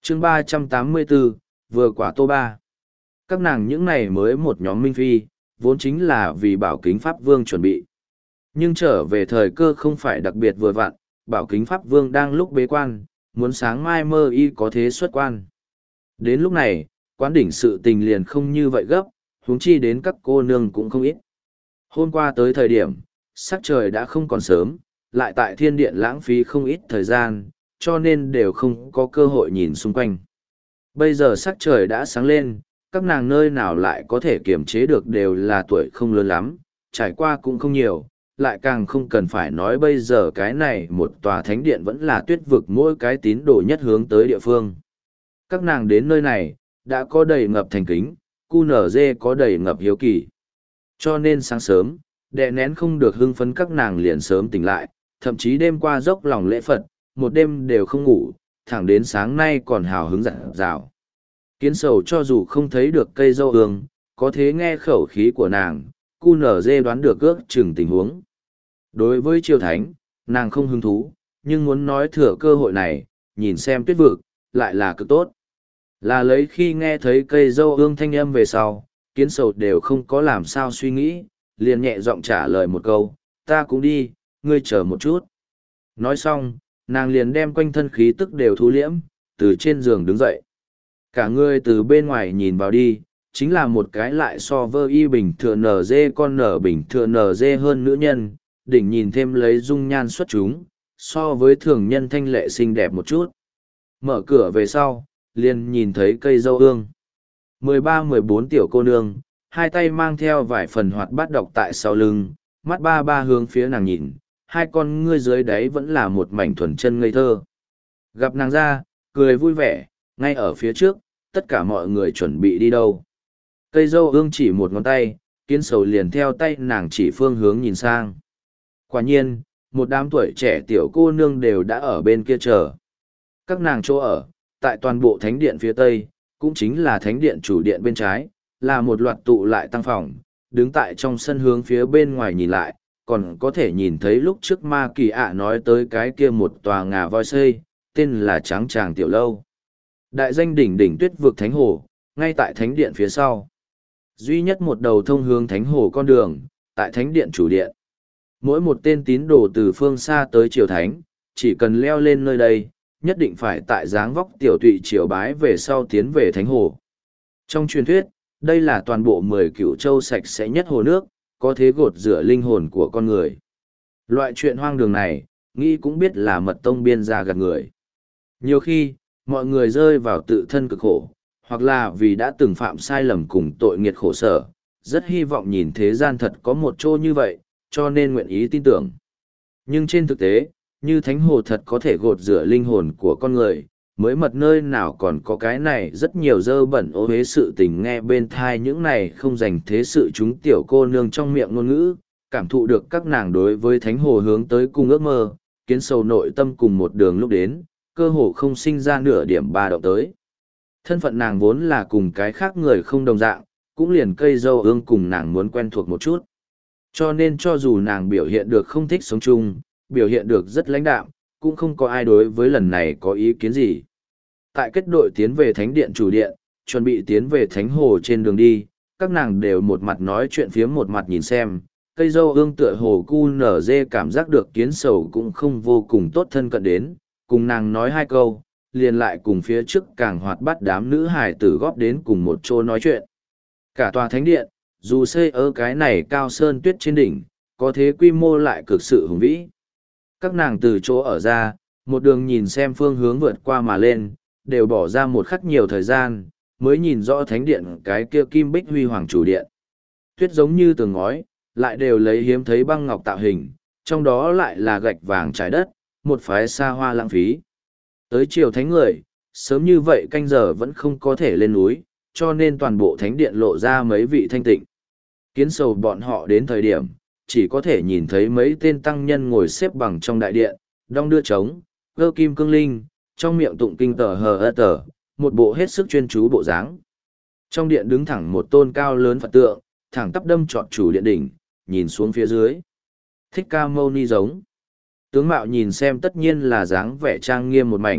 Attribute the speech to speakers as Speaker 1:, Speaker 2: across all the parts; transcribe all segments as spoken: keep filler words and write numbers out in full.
Speaker 1: chương ba trăm tám mươi bốn, vừa quả tô ba. Các nàng những này mới một nhóm minh phi, vốn chính là vì bảo kính Pháp Vương chuẩn bị. Nhưng trở về thời cơ không phải đặc biệt vừa vặn, bảo kính Pháp Vương đang lúc bế quan, muốn sáng mai mơ y có thế xuất quan. Đến lúc này, quán đỉnh sự tình liền không như vậy gấp, huống chi đến các cô nương cũng không ít. Hôm qua tới thời điểm, sắc trời đã không còn sớm, lại tại thiên điện lãng phí không ít thời gian, cho nên đều không có cơ hội nhìn xung quanh. Bây giờ sắc trời đã sáng lên, các nàng nơi nào lại có thể kiềm chế được đều là tuổi không lớn lắm, trải qua cũng không nhiều, lại càng không cần phải nói bây giờ cái này một tòa thánh điện vẫn là tuyết vực mỗi cái tín đồ nhất hướng tới địa phương. Các nàng đến nơi này, đã có đầy ngập thành kính, cu nở dê có đầy ngập hiếu kỳ. Cho nên sáng sớm, đè nén không được hưng phấn các nàng liền sớm tỉnh lại, thậm chí đêm qua dốc lòng lễ Phật, một đêm đều không ngủ, thẳng đến sáng nay còn hào hứng dặn dào. Kiến sầu cho dù không thấy được cây dâu ương, có thế nghe khẩu khí của nàng, cu nở dê đoán được ước chừng tình huống. Đối với triều thánh, nàng không hứng thú, nhưng muốn nói thừa cơ hội này, nhìn xem tuyết vực, lại là cực tốt. Là lấy khi nghe thấy cây dâu ương thanh âm về sau, kiến sầu đều không có làm sao suy nghĩ, liền nhẹ giọng trả lời một câu, ta cũng đi, ngươi chờ một chút. Nói xong, nàng liền đem quanh thân khí tức đều thu liễm, từ trên giường đứng dậy. Cả người từ bên ngoài nhìn vào đi, chính là một cái lại so vơ y bình thường nở dê con nở bình thường nở dê hơn nữ nhân, đỉnh nhìn thêm lấy dung nhan xuất chúng, so với thường nhân thanh lệ xinh đẹp một chút. Mở cửa về sau, liền nhìn thấy cây dâu ương. mười ba mười bốn tiểu cô nương, hai tay mang theo vài phần hoạt bát độc tại sau lưng, mắt ba ba hướng phía nàng nhìn, hai con ngươi dưới đáy vẫn là một mảnh thuần chân ngây thơ. Gặp nàng ra, cười vui vẻ, ngay ở phía trước, tất cả mọi người chuẩn bị đi đâu. Cây dâu ương chỉ một ngón tay, kiến sầu liền theo tay nàng chỉ phương hướng nhìn sang. Quả nhiên, một đám tuổi trẻ tiểu cô nương đều đã ở bên kia chờ. Các nàng chỗ ở, tại toàn bộ thánh điện phía tây, cũng chính là thánh điện chủ điện bên trái, là một loạt tụ lại tăng phòng, đứng tại trong sân hướng phía bên ngoài nhìn lại, còn có thể nhìn thấy lúc trước ma kỳ ạ nói tới cái kia một tòa ngà voi xây, tên là Tráng Tràng Tiểu Lâu. Đại danh đỉnh đỉnh tuyết vực thánh hồ, ngay tại thánh điện phía sau. Duy nhất một đầu thông hướng thánh hồ con đường, tại thánh điện chủ điện. Mỗi một tên tín đồ từ phương xa tới triều thánh, chỉ cần leo lên nơi đây, nhất định phải tại dáng vóc tiểu tụy triều bái về sau tiến về thánh hồ. Trong truyền thuyết, đây là toàn bộ mười cửu châu sạch sẽ nhất hồ nước, có thế gột rửa linh hồn của con người. Loại chuyện hoang đường này, nghĩ cũng biết là mật tông biên ra gạt người. Nhiều khi, mọi người rơi vào tự thân cực khổ, hoặc là vì đã từng phạm sai lầm cùng tội nghiệt khổ sở, rất hy vọng nhìn thế gian thật có một chỗ như vậy, cho nên nguyện ý tin tưởng. Nhưng trên thực tế, như thánh hồ thật có thể gột rửa linh hồn của con người, mới mật nơi nào còn có cái này rất nhiều dơ bẩn ô hế sự tình nghe bên thai những này không dành thế sự chúng tiểu cô nương trong miệng ngôn ngữ, cảm thụ được các nàng đối với thánh hồ hướng tới cung ước mơ, kiến sầu nội tâm cùng một đường lúc đến, cơ hồ không sinh ra nửa điểm ba động tới. Thân phận nàng vốn là cùng cái khác người không đồng dạng, cũng liền cây dâu ương cùng nàng muốn quen thuộc một chút. Cho nên cho dù nàng biểu hiện được không thích sống chung, biểu hiện được rất lãnh đạm, cũng không có ai đối với lần này có ý kiến gì. Tại kết đội tiến về thánh điện chủ điện, chuẩn bị tiến về thánh hồ trên đường đi, các nàng đều một mặt nói chuyện phía một mặt nhìn xem, cây dâu ương tựa hồ cu nở dê cảm giác được kiến sầu cũng không vô cùng tốt thân cận đến, cùng nàng nói hai câu, liền lại cùng phía trước càng hoạt bát đám nữ hài tử góp đến cùng một chỗ nói chuyện. Cả tòa thánh điện, dù xây ở cái này cao sơn tuyết trên đỉnh, có thế quy mô lại cực sự hùng vĩ. Các nàng từ chỗ ở ra, một đường nhìn xem phương hướng vượt qua mà lên, đều bỏ ra một khắc nhiều thời gian, mới nhìn rõ thánh điện cái kia kim bích huy hoàng chủ điện. Tuyết giống như tường ngói, lại đều lấy hiếm thấy băng ngọc tạo hình, trong đó lại là gạch vàng trái đất, một phái xa hoa lãng phí. Tới chiều thánh người, sớm như vậy canh giờ vẫn không có thể lên núi, cho nên toàn bộ thánh điện lộ ra mấy vị thanh tịnh. Kiến sầu bọn họ đến thời điểm, chỉ có thể nhìn thấy mấy tên tăng nhân ngồi xếp bằng trong đại điện, đong đưa trống, cơ kim cương linh, trong miệng tụng kinh tờ hờ ơ tờ, một bộ hết sức chuyên chú bộ dáng. Trong điện đứng thẳng một tôn cao lớn Phật tượng, thẳng tắp đâm trọn chủ điện đỉnh, nhìn xuống phía dưới. Thích Ca Mâu Ni giống. Tướng mạo nhìn xem tất nhiên là dáng vẻ trang nghiêm một mảnh,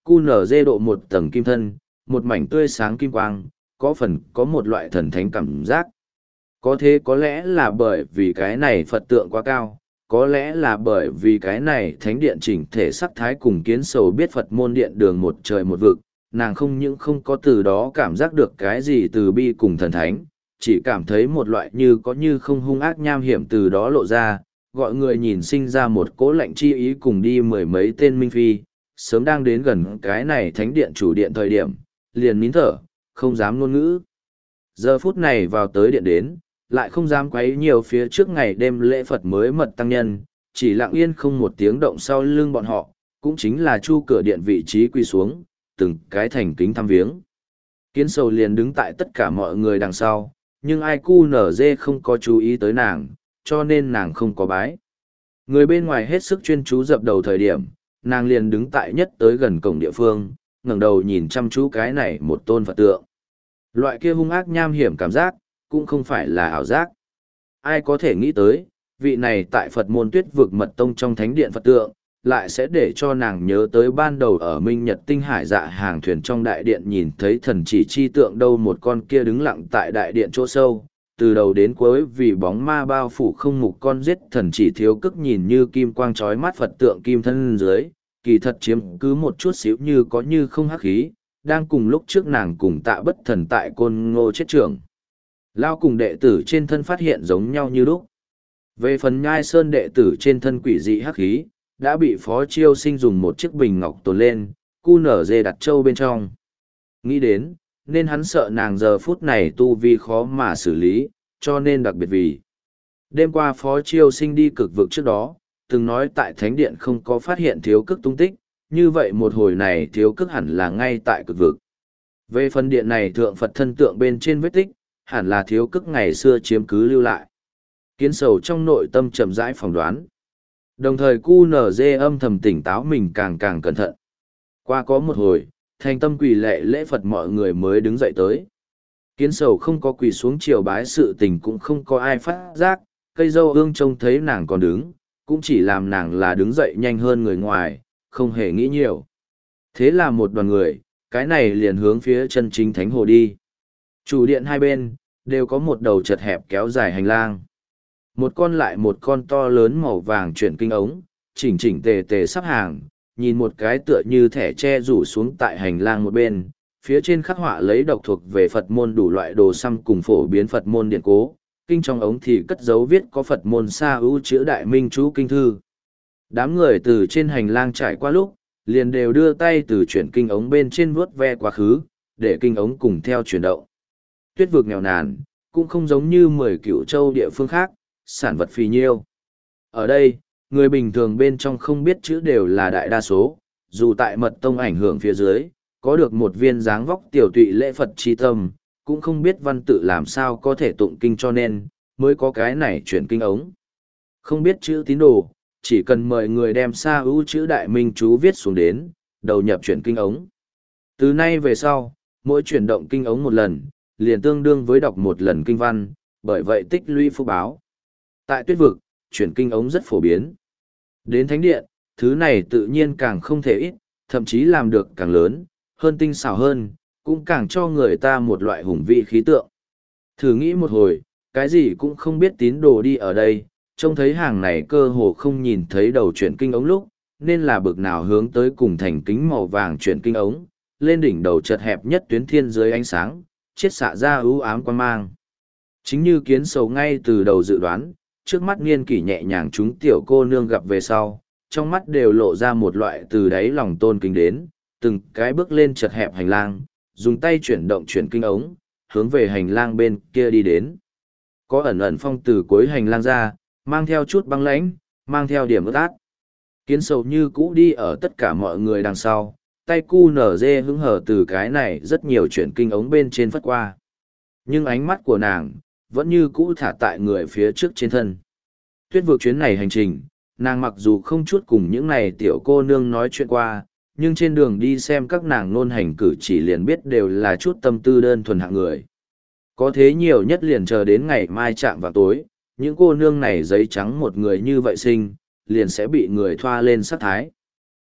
Speaker 1: cu nở dê độ một tầng kim thân, một mảnh tươi sáng kim quang, có phần có một loại thần thánh cảm giác. Có thế có lẽ là bởi vì cái này Phật tượng quá cao, có lẽ là bởi vì cái này thánh điện chỉnh thể sắc thái cùng kiến sầu biết Phật môn điện đường một trời một vực, nàng không những không có từ đó cảm giác được cái gì từ bi cùng thần thánh, chỉ cảm thấy một loại như có như không hung ác nham hiểm từ đó lộ ra, gọi người nhìn sinh ra một cỗ lạnh chi ý cùng đi mười mấy tên minh phi, sớm đang đến gần cái này thánh điện chủ điện thời điểm, liền nín thở, không dám ngôn ngữ. Giờ phút này vào tới điện đến, lại không dám quấy nhiều phía trước ngày đêm lễ Phật mới mật tăng nhân, chỉ lặng yên không một tiếng động sau lưng bọn họ, cũng chính là chu cửa điện vị trí quỳ xuống, từng cái thành kính thăm viếng. Kiến sầu liền đứng tại tất cả mọi người đằng sau, nhưng ai cu nở dê không có chú ý tới nàng, cho nên nàng không có bái. Người bên ngoài hết sức chuyên chú dập đầu thời điểm, nàng liền đứng tại nhất tới gần cổng địa phương, ngẩng đầu nhìn chăm chú cái này một tôn Phật tượng. Loại kia hung ác nham hiểm cảm giác, cũng không phải là ảo giác. Ai có thể nghĩ tới, vị này tại Phật môn tuyết vực mật tông trong thánh điện Phật tượng, lại sẽ để cho nàng nhớ tới ban đầu ở Minh Nhật Tinh Hải dạ hàng thuyền trong đại điện nhìn thấy thần chỉ chi tượng đâu một con kia đứng lặng tại đại điện chỗ sâu, từ đầu đến cuối vì bóng ma bao phủ không mục con giết thần chỉ thiếu cức nhìn như kim quang trói mắt Phật tượng kim thân dưới, kỳ thật chiếm cứ một chút xíu như có như không hắc khí, đang cùng lúc trước nàng cùng tạ bất thần tại côn ngô chết trưởng. Lao cùng đệ tử trên thân phát hiện giống nhau như lúc. Về phần nhai sơn đệ tử trên thân quỷ dị hắc khí, đã bị Phó Chiêu Sinh dùng một chiếc bình ngọc tồn lên, cu nở dê đặt trâu bên trong. Nghĩ đến, nên hắn sợ nàng giờ phút này tu vi khó mà xử lý, cho nên đặc biệt vì. Đêm qua Phó Chiêu Sinh đi cực vực trước đó, từng nói tại Thánh Điện không có phát hiện thiếu cức tung tích, như vậy một hồi này thiếu cức hẳn là ngay tại cực vực. Về phần điện này thượng Phật thân tượng bên trên vết tích, hẳn là thiếu cức ngày xưa chiếm cứ lưu lại. Kiến sầu trong nội tâm chậm rãi phỏng đoán. Đồng thời cu nở dê âm thầm tỉnh táo mình càng càng cẩn thận. Qua có một hồi, thành tâm quỳ lệ lễ Phật mọi người mới đứng dậy tới. Kiến sầu không có quỳ xuống triều bái sự tình cũng không có ai phát giác, cây dâu ương trông thấy nàng còn đứng, cũng chỉ làm nàng là đứng dậy nhanh hơn người ngoài, không hề nghĩ nhiều. Thế là một đoàn người, cái này liền hướng phía chân chính thánh hồ đi. Chủ điện hai bên, đều có một đầu chật hẹp kéo dài hành lang. Một con lại một con to lớn màu vàng chuyển kinh ống, chỉnh chỉnh tề tề sắp hàng, nhìn một cái tựa như thẻ tre rủ xuống tại hành lang một bên, phía trên khắc họa lấy độc thuộc về Phật môn đủ loại đồ xăm cùng phổ biến Phật môn điện cố, kinh trong ống thì cất dấu viết có Phật môn sa ưu chữ đại minh chú kinh thư. Đám người từ trên hành lang trải qua lúc, liền đều đưa tay từ chuyển kinh ống bên trên vuốt ve quá khứ, để kinh ống cùng theo chuyển động. Tuyết vực nghèo nàn, cũng không giống như mười cửu châu địa phương khác, sản vật phì nhiêu. Ở đây, người bình thường bên trong không biết chữ đều là đại đa số, dù tại mật tông ảnh hưởng phía dưới, có được một viên dáng vóc tiểu tụy lễ Phật chi tâm, cũng không biết văn tự làm sao có thể tụng kinh cho nên, mới có cái này chuyển kinh ống. Không biết chữ tín đồ, chỉ cần mời người đem sa ưu chữ đại minh chú viết xuống đến, đầu nhập chuyển kinh ống. Từ nay về sau, mỗi chuyển động kinh ống một lần, liền tương đương với đọc một lần kinh văn, bởi vậy tích lũy phúc báo. Tại tuyết vực, chuyển kinh ống rất phổ biến. Đến thánh điện, thứ này tự nhiên càng không thể ít, thậm chí làm được càng lớn, hơn tinh xảo hơn, cũng càng cho người ta một loại hùng vị khí tượng. Thử nghĩ một hồi, cái gì cũng không biết tín đồ đi ở đây, trông thấy hàng này cơ hồ không nhìn thấy đầu chuyển kinh ống lúc, nên là bực nào hướng tới cùng thành kính màu vàng chuyển kinh ống, lên đỉnh đầu chật hẹp nhất tuyến thiên dưới ánh sáng, chiết xạ ra ưu ám quan mang. Chính như kiến sầu ngay từ đầu dự đoán, trước mắt niên kỷ nhẹ nhàng chúng tiểu cô nương gặp về sau, trong mắt đều lộ ra một loại từ đáy lòng tôn kính đến, từng cái bước lên chật hẹp hành lang, dùng tay chuyển động chuyển kinh ống, hướng về hành lang bên kia đi đến. Có ẩn ẩn phong từ cuối hành lang ra, mang theo chút băng lãnh, mang theo điểm ướt át. Kiến sầu như cũ đi ở tất cả mọi người đằng sau, tay cu nở dê hứng hở từ cái này rất nhiều chuyển kinh ống bên trên phất qua. Nhưng ánh mắt của nàng, vẫn như cũ thả tại người phía trước trên thân. Tuyết vực chuyến này hành trình, nàng mặc dù không chút cùng những này tiểu cô nương nói chuyện qua, nhưng trên đường đi xem các nàng nôn hành cử chỉ liền biết đều là chút tâm tư đơn thuần hạng người. Có thế nhiều nhất liền chờ đến ngày mai chạm vào tối, những cô nương này giấy trắng một người như vậy sinh, liền sẽ bị người thoa lên sát thái.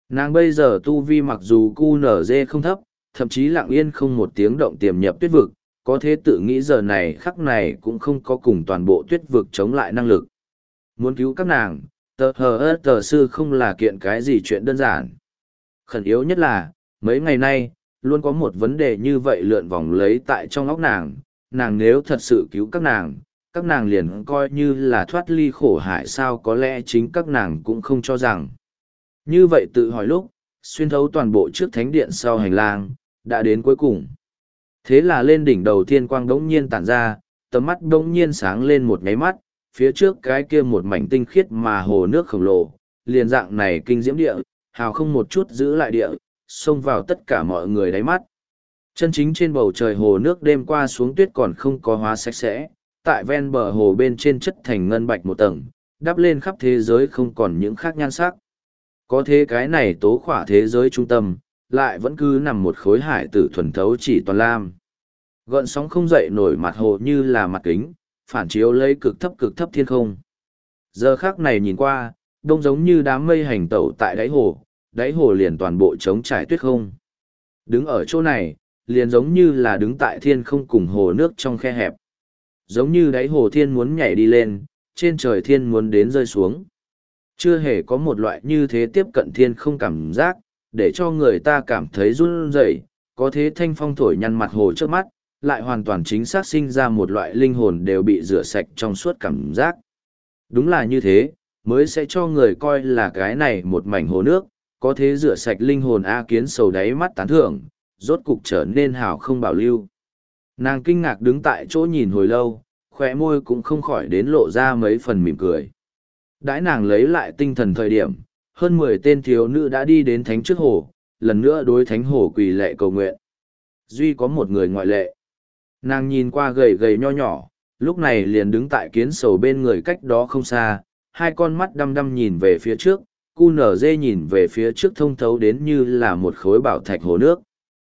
Speaker 1: Nàng bây giờ tu vi mặc dù cu nở dê không thấp, thậm chí lặng yên không một tiếng động tiềm nhập tuyết vực, có thế tự nghĩ giờ này khắc này cũng không có cùng toàn bộ tuyết vực chống lại năng lực. Muốn cứu các nàng, tờ hờ ơ tờ sư không là kiện cái gì chuyện đơn giản. Khẩn yếu nhất là, mấy ngày nay, luôn có một vấn đề như vậy lượn vòng lấy tại trong óc nàng, nàng nếu thật sự cứu các nàng, các nàng liền coi như là thoát ly khổ hải sao có lẽ chính các nàng cũng không cho rằng. Như vậy tự hỏi lúc, xuyên thấu toàn bộ trước thánh điện sau hành lang, đã đến cuối cùng. Thế là lên đỉnh đầu thiên quang đống nhiên tản ra, tầm mắt đống nhiên sáng lên một nháy mắt, phía trước cái kia một mảnh tinh khiết mà hồ nước khổng lồ, liền dạng này kinh diễm địa, hào không một chút giữ lại địa, xông vào tất cả mọi người đáy mắt. Chân chính trên bầu trời hồ nước đêm qua xuống tuyết còn không có hóa sạch sẽ, tại ven bờ hồ bên trên chất thành ngân bạch một tầng, đắp lên khắp thế giới không còn những khác nhan sắc. Có thế cái này tố khỏa thế giới trung tâm, lại vẫn cứ nằm một khối hải tử thuần thấu chỉ toàn lam. Gợn sóng không dậy nổi mặt hồ như là mặt kính, phản chiếu lấy cực thấp cực thấp thiên không. Giờ khác này nhìn qua, đông giống như đám mây hành tẩu tại đáy hồ, đáy hồ liền toàn bộ trống trải tuyết không. Đứng ở chỗ này, liền giống như là đứng tại thiên không cùng hồ nước trong khe hẹp. Giống như đáy hồ thiên muốn nhảy đi lên, trên trời thiên muốn đến rơi xuống. Chưa hề có một loại như thế tiếp cận thiên không cảm giác, để cho người ta cảm thấy run rẩy, có thế thanh phong thổi nhăn mặt hồ trước mắt, lại hoàn toàn chính xác sinh ra một loại linh hồn đều bị rửa sạch trong suốt cảm giác. Đúng là như thế, mới sẽ cho người coi là cái này một mảnh hồ nước, có thế rửa sạch linh hồn A Kiến sầu đáy mắt tán thưởng, rốt cục trở nên hào không bảo lưu. Nàng kinh ngạc đứng tại chỗ nhìn hồi lâu, khóe môi cũng không khỏi đến lộ ra mấy phần mỉm cười. Đãi nàng lấy lại tinh thần thời điểm, hơn mười tên thiếu nữ đã đi đến thánh trước hồ, lần nữa đối thánh hồ quỳ lệ cầu nguyện. Duy có một người ngoại lệ. Nàng nhìn qua gầy gầy nho nhỏ, lúc này liền đứng tại Kiến sầu bên người cách đó không xa, hai con mắt đăm đăm nhìn về phía trước, cu nở dê nhìn về phía trước thông thấu đến như là một khối bảo thạch hồ nước.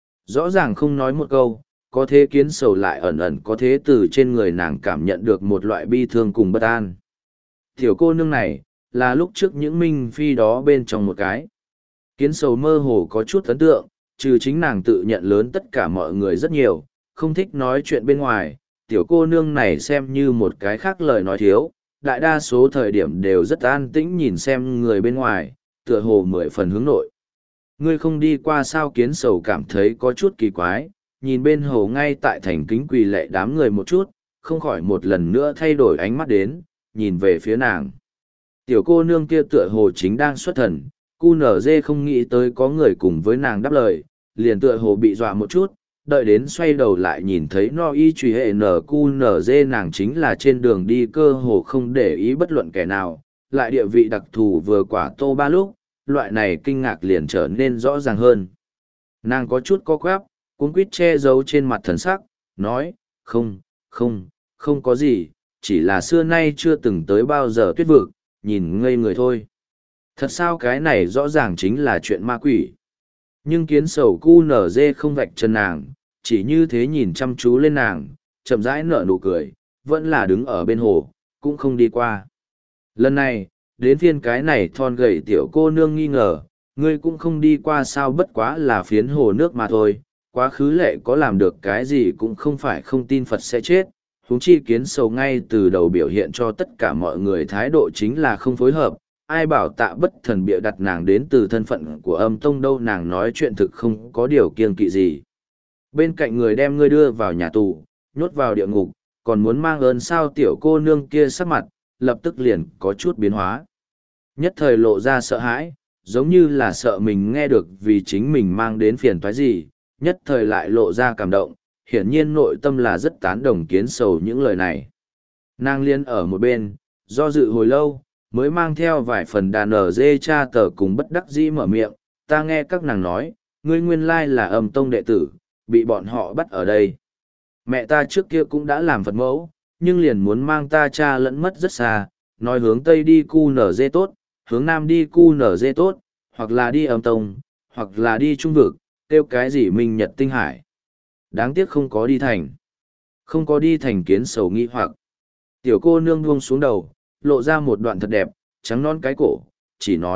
Speaker 1: Rõ ràng không nói một câu, có thế Kiến sầu lại ẩn ẩn có thế từ trên người nàng cảm nhận được một loại bi thương cùng bất an. Tiểu cô nương này, là lúc trước những minh phi đó bên trong một cái. Kiến sầu mơ hồ có chút ấn tượng, trừ chính nàng tự nhận lớn tất cả mọi người rất nhiều, không thích nói chuyện bên ngoài, tiểu cô nương này xem như một cái khác lời nói thiếu, đại đa số thời điểm đều rất an tĩnh nhìn xem người bên ngoài, tựa hồ mười phần hướng nội. Ngươi không đi qua sao Kiến sầu cảm thấy có chút kỳ quái, nhìn bên hồ ngay tại thành kính quỳ lệ đám người một chút, không khỏi một lần nữa thay đổi ánh mắt đến, nhìn về phía nàng. Tiểu cô nương kia tựa hồ chính đang xuất thần, cu nở dê không nghĩ tới có người cùng với nàng đáp lời, liền tựa hồ bị dọa một chút, đợi đến xoay đầu lại nhìn thấy no y truy hệ nở cu nở dê nàng chính là trên đường đi cơ hồ không để ý bất luận kẻ nào, lại địa vị đặc thù vừa quả tô ba lúc, loại này kinh ngạc liền trở nên rõ ràng hơn. Nàng có chút co quắp, cuống quýt che giấu trên mặt thần sắc, nói, không, không, không có gì, chỉ là xưa nay chưa từng tới bao giờ tuyết vực, nhìn ngây người thôi. Thật sao cái này rõ ràng chính là chuyện ma quỷ. Nhưng Kiến sầu cu nở dê không vạch chân nàng, chỉ như thế nhìn chăm chú lên nàng, chậm rãi nở nụ cười, vẫn là đứng ở bên hồ, cũng không đi qua. Lần này, đến phiên cái này thon gầy tiểu cô nương nghi ngờ, ngươi cũng không đi qua sao bất quá là phiến hồ nước mà thôi, quá khứ lệ có làm được cái gì cũng không phải không tin Phật sẽ chết. Huống chi Kiến sầu ngay từ đầu biểu hiện cho tất cả mọi người thái độ chính là không phối hợp, ai bảo tạ bất thần bịa đặt nàng đến từ thân phận của âm tông đâu nàng nói chuyện thực không có điều kiêng kỵ gì. Bên cạnh người đem ngươi đưa vào nhà tù, nhốt vào địa ngục, còn muốn mang ơn sao tiểu cô nương kia sắc mặt, lập tức liền có chút biến hóa. Nhất thời lộ ra sợ hãi, giống như là sợ mình nghe được vì chính mình mang đến phiền toái gì, nhất thời lại lộ ra cảm động, hiển nhiên nội tâm là rất tán đồng Kiến sầu những lời này. Nàng liên ở một bên, do dự hồi lâu, mới mang theo vài phần đàn ở dê cha tờ cùng bất đắc dĩ mở miệng, ta nghe các nàng nói, ngươi nguyên lai là âm tông đệ tử, bị bọn họ bắt ở đây. Mẹ ta trước kia cũng đã làm Phật mẫu, nhưng liền muốn mang ta cha lẫn mất rất xa, nói hướng Tây đi cu nở dê tốt, hướng Nam đi cu nở dê tốt, hoặc là đi âm tông, hoặc là đi trung vực, kêu cái gì minh nhật tinh hải. Đáng tiếc không có đi thành. Không có đi thành Kiến sầu nghi hoặc. Tiểu cô nương buông xuống đầu, lộ ra một đoạn thật đẹp, trắng non cái cổ, chỉ nói,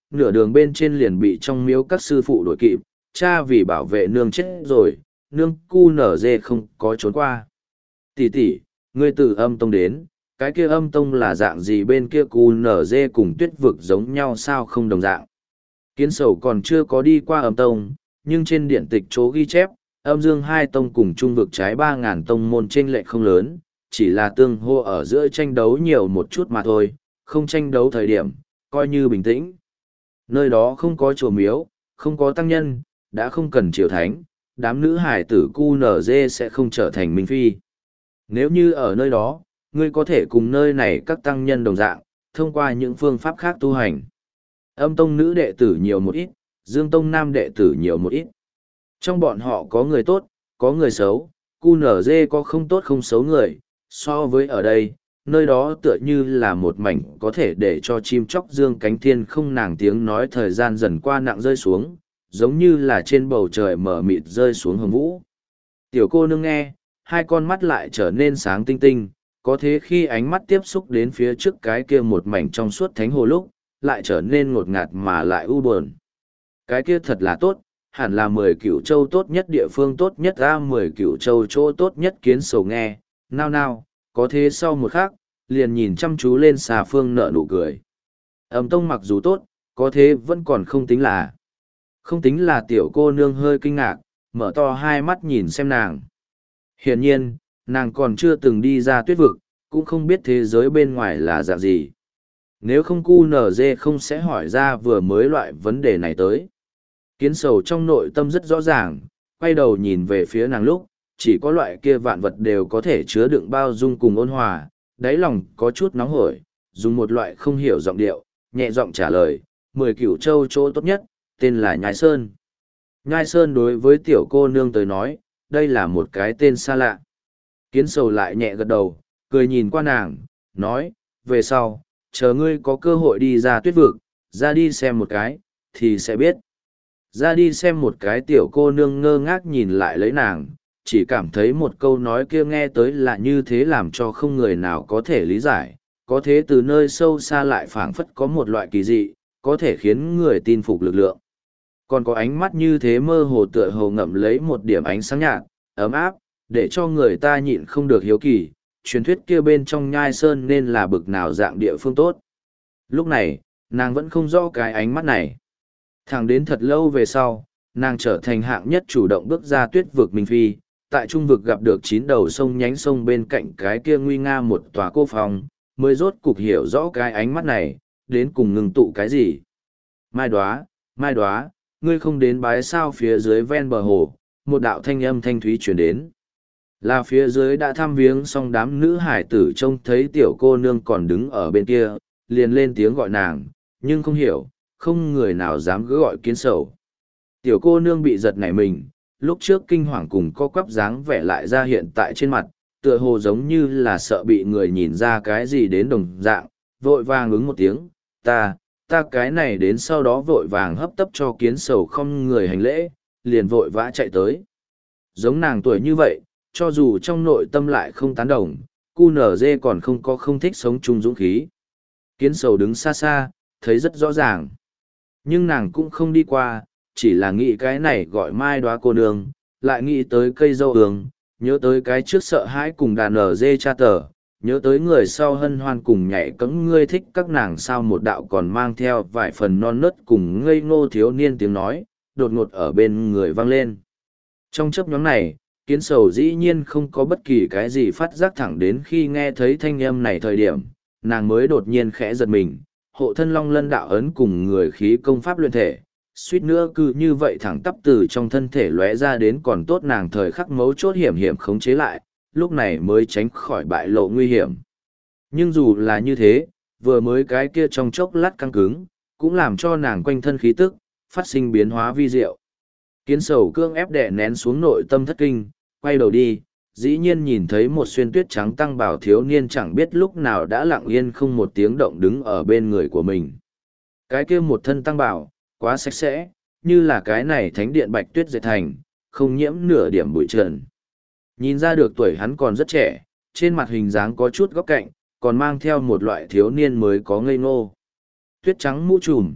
Speaker 1: nửa đường bên trên liền bị trong miếu các sư phụ đuổi kịp, cha vì bảo vệ nương chết rồi, nương cu nở dê không có trốn qua. Tỷ tỷ, ngươi từ âm tông đến, cái kia âm tông là dạng gì bên kia cu nở dê cùng tuyết vực giống nhau sao không đồng dạng. Kiến sầu còn chưa có đi qua âm tông, nhưng trên điện tịch chỗ ghi chép, âm dương hai tông cùng trung vực trái ba ngàn tông môn chênh lệch không lớn, chỉ là tương hô ở giữa tranh đấu nhiều một chút mà thôi, không tranh đấu thời điểm, coi như bình tĩnh. Nơi đó không có chùa miếu, không có tăng nhân, đã không cần triều thánh, đám nữ hải tử cu nở dê sẽ không trở thành minh phi. Nếu như ở nơi đó, ngươi có thể cùng nơi này các tăng nhân đồng dạng, thông qua những phương pháp khác tu hành. Âm tông nữ đệ tử nhiều một ít, dương tông nam đệ tử nhiều một ít. Trong bọn họ có người tốt, có người xấu, cu nở dê có không tốt không xấu người, so với ở đây, nơi đó tựa như là một mảnh có thể để cho chim chóc dương cánh thiên không nàng tiếng nói thời gian dần qua nặng rơi xuống, giống như là trên bầu trời mở mịt rơi xuống hồng vũ. Tiểu cô nương nghe, hai con mắt lại trở nên sáng tinh tinh, có thế khi ánh mắt tiếp xúc đến phía trước cái kia một mảnh trong suốt thánh hồ lúc, lại trở nên ngột ngạt mà lại u buồn. Cái kia thật là tốt, hẳn là mười cửu châu tốt nhất địa phương tốt nhất ra mười cửu châu chỗ tốt nhất kiến sầu nghe, nao nao, có thế sau một khắc, liền nhìn chăm chú lên xà phương nở nụ cười. Âm tông mặc dù tốt, có thế vẫn còn không tính là. Không tính là tiểu cô nương hơi kinh ngạc, mở to hai mắt nhìn xem nàng. Hiển nhiên, nàng còn chưa từng đi ra tuyết vực, cũng không biết thế giới bên ngoài là dạng gì. Nếu không cu nở dê không sẽ hỏi ra vừa mới loại vấn đề này tới. Kiến sầu trong nội tâm rất rõ ràng, quay đầu nhìn về phía nàng lúc, chỉ có loại kia vạn vật đều có thể chứa đựng bao dung cùng ôn hòa, đáy lòng có chút nóng hổi, dùng một loại không hiểu giọng điệu, nhẹ giọng trả lời, mười cửu châu chỗ tốt nhất, tên là Nhai Sơn. Nhai Sơn đối với tiểu cô nương tới nói, đây là một cái tên xa lạ. Kiến sầu lại nhẹ gật đầu, cười nhìn qua nàng, nói, về sau, chờ ngươi có cơ hội đi ra tuyết vực, ra đi xem một cái, thì sẽ biết. Ra đi xem một cái tiểu cô nương ngơ ngác nhìn lại lấy nàng, chỉ cảm thấy một câu nói kia nghe tới là như thế làm cho không người nào có thể lý giải, có thế từ nơi sâu xa lại phảng phất có một loại kỳ dị, có thể khiến người tin phục lực lượng. Còn có ánh mắt như thế mơ hồ tựa hồ ngậm lấy một điểm ánh sáng nhạt, ấm áp, để cho người ta nhịn không được hiếu kỳ, truyền thuyết kia bên trong Nhai Sơn nên là bực nào dạng địa phương tốt. Lúc này, nàng vẫn không rõ cái ánh mắt này. Thẳng đến thật lâu về sau, nàng trở thành hạng nhất chủ động bước ra tuyết vực Minh Phi, tại trung vực gặp được chín đầu sông nhánh sông bên cạnh cái kia nguy nga một tòa cô phòng, mới rốt cục hiểu rõ cái ánh mắt này, đến cùng ngừng tụ cái gì. Mai đoá, mai đoá, ngươi không đến bái sao phía dưới ven bờ hồ, một đạo thanh âm thanh thúy chuyển đến. Là phía dưới đã thăm viếng xong đám nữ hải tử trông thấy tiểu cô nương còn đứng ở bên kia, liền lên tiếng gọi nàng, nhưng không hiểu, không người nào dám cứ gọi kiến sầu. Tiểu cô nương bị giật nảy mình, lúc trước kinh hoàng cùng co quắp dáng vẻ lại ra hiện tại trên mặt, tựa hồ giống như là sợ bị người nhìn ra cái gì đến đồng dạng, vội vàng ứng một tiếng, ta, ta cái này đến sau đó vội vàng hấp tấp cho kiến sầu không người hành lễ, liền vội vã chạy tới. Giống nàng tuổi như vậy, cho dù trong nội tâm lại không tán đồng, cu nở dê còn không có không thích sống chung dũng khí. Kiến sầu đứng xa xa, thấy rất rõ ràng. Nhưng nàng cũng không đi qua, chỉ là nghĩ cái này gọi mai đoá cô nương, lại nghĩ tới cây dâu ương, nhớ tới cái trước sợ hãi cùng đàn ở dê cha tờ, nhớ tới người sau hân hoan cùng nhảy cẫng ngươi thích các nàng sao một đạo còn mang theo vài phần non nớt cùng ngây ngô thiếu niên tiếng nói, đột ngột ở bên người vang lên. Trong chấp nhóm này, kiến sầu dĩ nhiên không có bất kỳ cái gì phát giác thẳng đến khi nghe thấy thanh âm này thời điểm, nàng mới đột nhiên khẽ giật mình, hộ thân long lân đạo ấn cùng người khí công pháp luyện thể, suýt nữa cứ như vậy thẳng tắp từ trong thân thể lóe ra đến còn tốt nàng thời khắc mấu chốt hiểm hiểm khống chế lại, lúc này mới tránh khỏi bại lộ nguy hiểm. Nhưng dù là như thế, vừa mới cái kia trong chốc lát căng cứng, cũng làm cho nàng quanh thân khí tức, phát sinh biến hóa vi diệu. Kiến sầu cương ép đè nén xuống nội tâm thất kinh, quay đầu đi, dĩ nhiên nhìn thấy một xuyên tuyết trắng tăng bảo thiếu niên chẳng biết lúc nào đã lặng yên không một tiếng động đứng ở bên người của mình. Cái kia một thân tăng bảo, quá sạch sẽ, như là cái này thánh điện bạch tuyết dệt thành, không nhiễm nửa điểm bụi trần. Nhìn ra được tuổi hắn còn rất trẻ, trên mặt hình dáng có chút góc cạnh, còn mang theo một loại thiếu niên mới có ngây ngô. Tuyết trắng mũ trùm,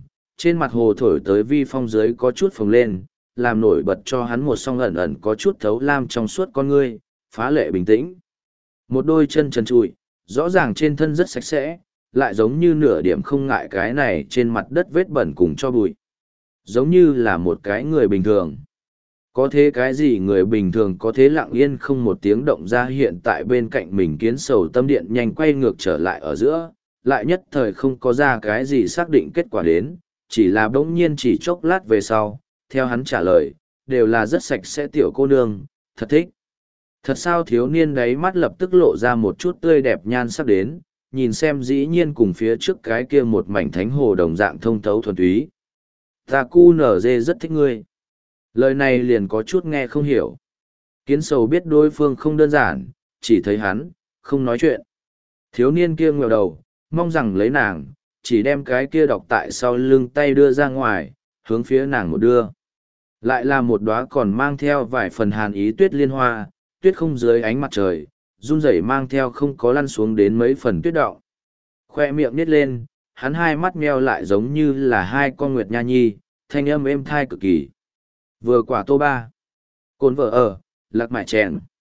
Speaker 1: Trên mặt hồ thổi tới vi phong dưới có chút phồng lên, làm nổi bật cho hắn một song ẩn ẩn có chút thấu lam trong suốt con ngươi, phá lệ bình tĩnh. Một đôi chân trần trụi, rõ ràng trên thân rất sạch sẽ, lại giống như nửa điểm không ngại cái này trên mặt đất vết bẩn cùng cho bụi. Giống như là một cái người bình thường. Có thế cái gì người bình thường có thế lặng yên không một tiếng động ra hiện tại bên cạnh mình kiến sầu tâm điện nhanh quay ngược trở lại ở giữa, lại nhất thời không có ra cái gì xác định kết quả đến, chỉ là bỗng nhiên chỉ chốc lát về sau, theo hắn trả lời, đều là rất sạch sẽ tiểu cô nương, thật thích. Thật sao thiếu niên đấy mắt lập tức lộ ra một chút tươi đẹp nhan sắc đến, nhìn xem dĩ nhiên cùng phía trước cái kia một mảnh thánh hồ đồng dạng thông thấu thuần túy. Ta cu nở dê rất thích ngươi. Lời này liền có chút nghe không hiểu. Kiến sầu biết đối phương không đơn giản, chỉ thấy hắn, không nói chuyện. Thiếu niên kia ngẹo đầu, mong rằng lấy nàng, chỉ đem cái kia đọc tại sau lưng tay đưa ra ngoài, hướng phía nàng một đưa. Lại là một đóa còn mang theo vài phần hàn ý tuyết liên hoa, tuyết không dưới ánh mặt trời, run rẩy mang theo không có lăn xuống đến mấy phần tuyết đọng. Khoe miệng nít lên, hắn hai mắt meo lại giống như là hai con nguyệt nha nhi, thanh âm êm thai cực kỳ. Vừa quả tô ba. Cồn vợ ở, lạc mại chèn.